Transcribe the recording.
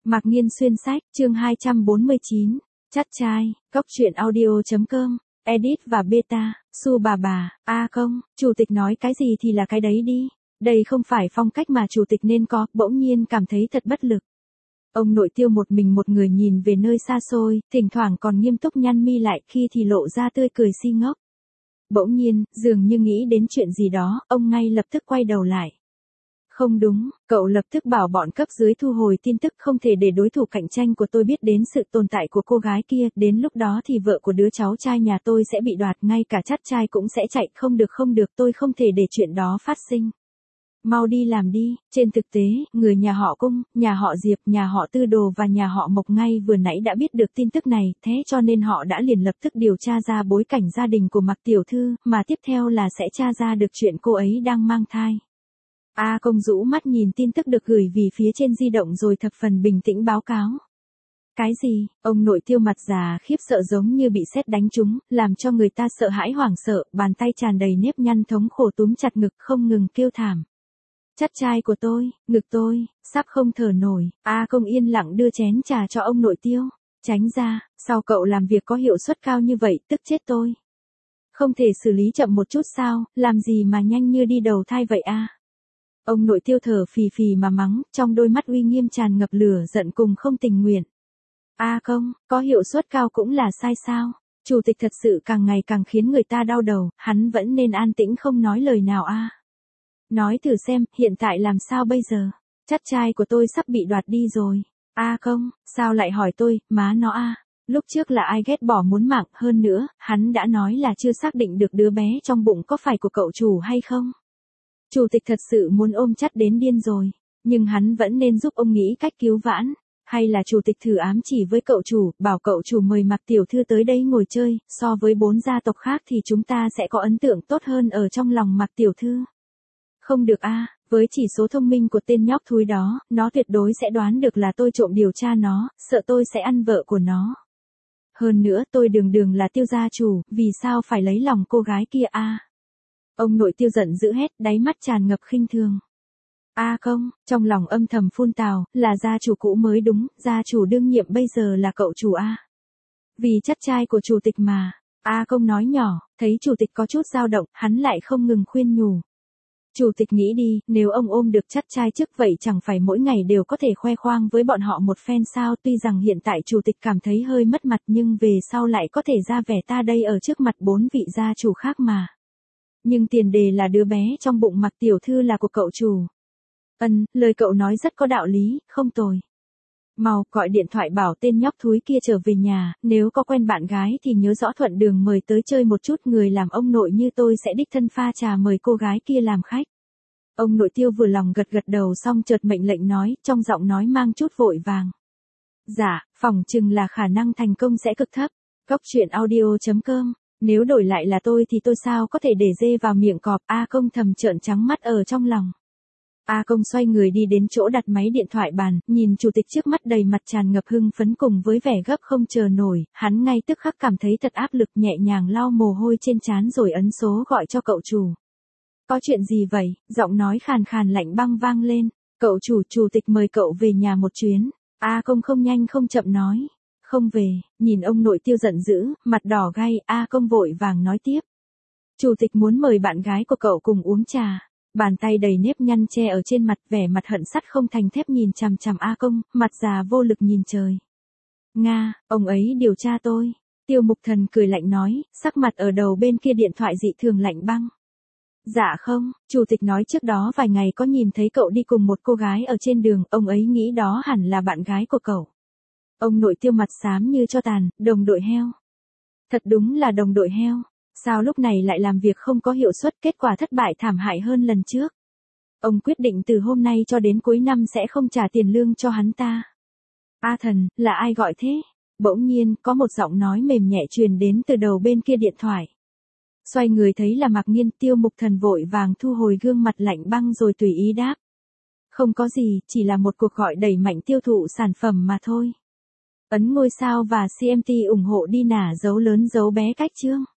Mạc Nghiên xuyên sách, chương 249. Chắt trai, Cóc truyện audio.com, edit và beta, Su bà, công, chủ tịch nói cái gì thì là cái đấy đi. Đây không phải phong cách mà chủ tịch nên có, bỗng nhiên cảm thấy thật bất lực. Ông nội Tiêu một mình một người nhìn về nơi xa xôi, thỉnh thoảng còn nghiêm túc nhăn mi lại khi thì lộ ra tươi cười si ngốc. Bỗng nhiên, dường như nghĩ đến chuyện gì đó, ông ngay lập tức quay đầu lại. Không đúng, cậu lập tức bảo bọn cấp dưới thu hồi tin tức, không thể để đối thủ cạnh tranh của tôi biết đến sự tồn tại của cô gái kia, đến lúc đó thì vợ của đứa cháu trai nhà tôi sẽ bị đoạt, ngay cả chắt trai cũng sẽ chạy, không được, tôi không thể để chuyện đó phát sinh. Mau đi làm đi, trên thực tế, người nhà họ Cung, nhà họ Diệp, nhà họ Tư Đồ và nhà họ Mộc ngay vừa nãy đã biết được tin tức này, thế cho nên họ đã liền lập tức điều tra ra bối cảnh gia đình của Mạc tiểu thư, mà tiếp theo là sẽ tra ra được chuyện cô ấy đang mang thai. Công rũ mắt nhìn tin tức được gửi về phía trên di động rồi thập phần bình tĩnh báo cáo. Cái gì? Ông nội Tiêu mặt già khiếp sợ giống như bị sét đánh trúng, làm cho người ta sợ hãi hoảng sợ, bàn tay tràn đầy nếp nhăn thống khổ túm chặt ngực không ngừng kêu thảm. Chắt trai của tôi, ngực tôi, sắp không thở nổi. Công yên lặng đưa chén trà cho ông nội Tiêu. Tránh ra, sao cậu làm việc có hiệu suất cao như vậy, tức chết tôi. Không thể xử lý chậm một chút sao, làm gì mà nhanh như đi đầu thai vậy a? Ông nội Tiêu thở phì phì mà mắng, trong đôi mắt uy nghiêm tràn ngập lửa giận cùng không tình nguyện. Công, có hiệu suất cao cũng là sai sao? Chủ tịch thật sự càng ngày càng khiến người ta đau đầu, hắn vẫn nên an tĩnh không nói lời nào a. Nói thử xem, hiện tại làm sao bây giờ? Chắt trai của tôi sắp bị đoạt đi rồi. Công, sao lại hỏi tôi, má nó a? Lúc trước là ai ghét bỏ muốn mạng, hơn nữa, hắn đã nói là chưa xác định được đứa bé trong bụng có phải của cậu chủ hay không? Chủ tịch thật sự muốn ôm chắt đến điên rồi, nhưng hắn vẫn nên giúp ông nghĩ cách cứu vãn. Hay là chủ tịch thử ám chỉ với cậu chủ, bảo cậu chủ mời Mạc tiểu thư tới đây ngồi chơi, so với 4 gia tộc khác thì chúng ta sẽ có ấn tượng tốt hơn ở trong lòng Mạc tiểu thư. Không được với chỉ số thông minh của tên nhóc thúi đó, nó tuyệt đối sẽ đoán được là tôi trộm điều tra nó, sợ tôi sẽ ăn vợ của nó. Hơn nữa tôi đường là Tiêu gia chủ, vì sao phải lấy lòng cô gái kia Ông nội Tiêu giận dữ hét, đáy mắt tràn ngập khinh thường. Không, trong lòng âm thầm phun tào, là gia chủ cũ mới đúng, gia chủ đương nhiệm bây giờ là cậu chủ Vì chắt trai của chủ tịch mà. Công nói nhỏ, thấy chủ tịch có chút dao động, hắn lại không ngừng khuyên nhủ. Chủ tịch nghĩ đi, nếu ông ôm được chắt trai trước vậy chẳng phải mỗi ngày đều có thể khoe khoang với bọn họ một phen sao, tuy rằng hiện tại chủ tịch cảm thấy hơi mất mặt nhưng về sau lại có thể ra vẻ ta đây ở trước mặt 4 vị gia chủ khác mà. Nhưng tiền đề là đứa bé trong bụng Mạc tiểu thư là của cậu chủ. Lời cậu nói rất có đạo lý, không tồi. Mau, gọi điện thoại bảo tên nhóc thúi kia trở về nhà, nếu có quen bạn gái thì nhớ rõ thuận đường mời tới chơi một chút, người làm ông nội như tôi sẽ đích thân pha trà mời cô gái kia làm khách. Ông nội Tiêu vừa lòng gật đầu xong chợt mệnh lệnh nói, trong giọng nói mang chút vội vàng. Dạ, phỏng chừng là khả năng thành công sẽ cực thấp. Cóc truyện audio.com, nếu đổi lại là tôi thì tôi sao có thể để dê vào miệng cọp. Công thầm trợn trắng mắt ở trong lòng. Công xoay người đi đến chỗ đặt máy điện thoại bàn, nhìn chủ tịch trước mắt đầy mặt tràn ngập hưng phấn cùng với vẻ gấp không chờ nổi, hắn ngay tức khắc cảm thấy thật áp lực, nhẹ nhàng lau mồ hôi trên trán rồi ấn số gọi cho cậu chủ. Có chuyện gì vậy? Giọng nói khàn khàn lạnh băng vang lên. Cậu chủ, chủ tịch mời cậu về nhà một chuyến. Công không nhanh không chậm nói. Không về, nhìn ông nội Tiêu giận dữ, mặt đỏ gay, công vội vàng nói tiếp. Chủ tịch muốn mời bạn gái của cậu cùng uống trà. Bàn tay đầy nếp nhăn che ở trên mặt, vẻ mặt hận sắt không thành thép nhìn chằm chằm Công, mặt già vô lực nhìn trời. Nga, ông ấy điều tra tôi. Tiêu Mục Thần cười lạnh nói, sắc mặt ở đầu bên kia điện thoại dị thường lạnh băng. Dạ không, chủ tịch nói trước đó vài ngày có nhìn thấy cậu đi cùng một cô gái ở trên đường, ông ấy nghĩ đó hẳn là bạn gái của cậu. Ông nội Tiêu mặt xám như cho tàn, đồng đội heo. Thật đúng là đồng đội heo. Sao lúc này lại làm việc không có hiệu suất, kết quả thất bại thảm hại hơn lần trước. Ông quyết định từ hôm nay cho đến cuối năm sẽ không trả tiền lương cho hắn ta. Thần, là ai gọi thế? Bỗng nhiên, có một giọng nói mềm nhẹ truyền đến từ đầu bên kia điện thoại. Xoay người thấy là Mạc Nghiên, Tiêu Mục Thần vội vàng thu hồi gương mặt lạnh băng rồi tùy ý đáp. Không có gì, chỉ là một cuộc gọi đẩy mạnh tiêu thụ sản phẩm mà thôi. Ấn ngôi sao và CMT ủng hộ đi nả dấu lớn dấu bé cách chương.